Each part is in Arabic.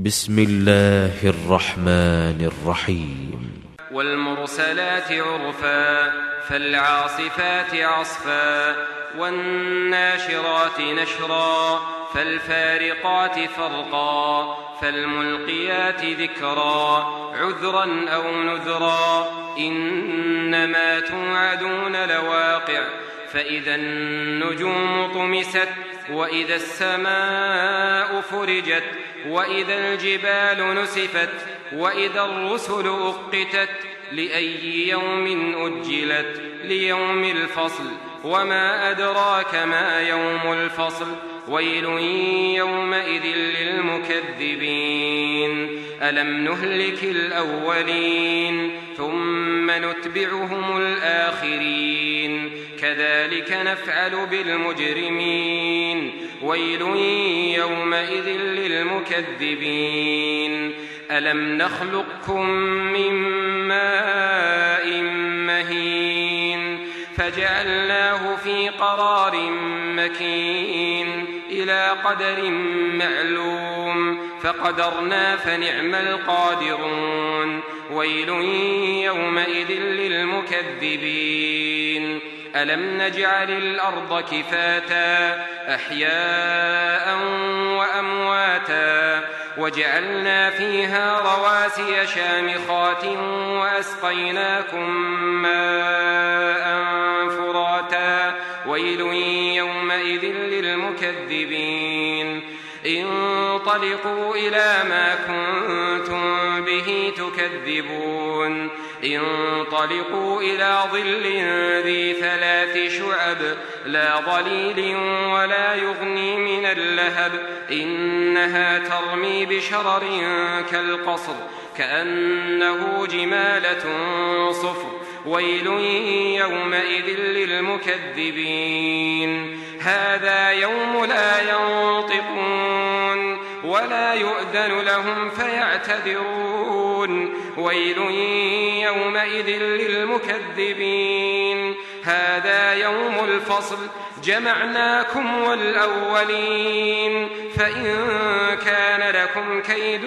بسم الله الرحمن الرحيم. والمرسلات عرفا فالعاصفات عصفا والناشرات نشرا فالفارقات فرقا فالملقيات ذكرا عذرا أو نذرا إنما توعدون لواقع فإذا النجوم طمست وإذا السماء فرجت وإذا الجبال نسفت وإذا الرسل أقتت لأي يوم أجلت ليوم الفصل وما أدراك ما يوم الفصل ويل يومئذ للمكذبين ألم نهلك الأولين ثم نتبعهم الآخرين كذلك نفعل بالمجرمين ويل يومئذ للمكذبين ألم نخلقكم من ماء مهين فجعلناه في قرار مكين إلى قدر معلوم فقدرنا فنعم القادرون ويل يومئذ للمكذبين ألم نجعل الأرض كفاتا أحياء وأمواتا وجعلنا فيها رواسي شامخات وأسقيناكم ماء فراتا ويل يومئذ للمكذبين انطلقوا إلى ما كنتم به تكذبون انطلقوا إلى ظل ذي 3 شعب لا ظليل ولا يغني من اللهب إنها ترمي بشرر كالقصر كأنه جمالة صفر ويل يومئذ للمكذبين هذا يوم لا ينطقون ولا يؤذن لهم فيعتذرون ويل يومئذ للمكذبين هذا يوم الفصل جمعناكم والأولين فإن كان لكم كيد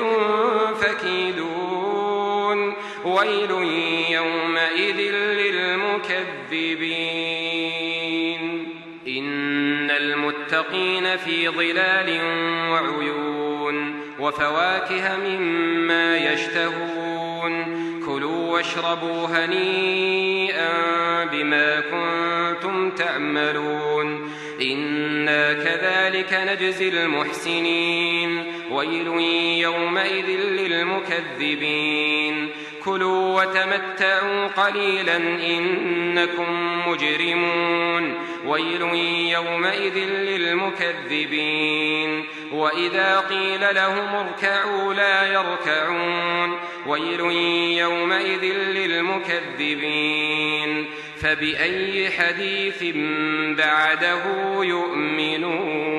فكيدون ويل يومئذ للمكذبين إن المتقين في ظلال وعيون وفواكه مما يشتهون كلوا واشربوا هنيئا بما كنتم تعملون إنا كذلك نجزي المحسنين ويل يومئذ للمكذبين كلوا وتمتعوا قليلا إنكم مجرمون ويل يومئذ للمكذبين وإذا قيل لهم اركعوا لا يركعون ويل يومئذ للمكذبين فبأي حديث بعده يؤمنون.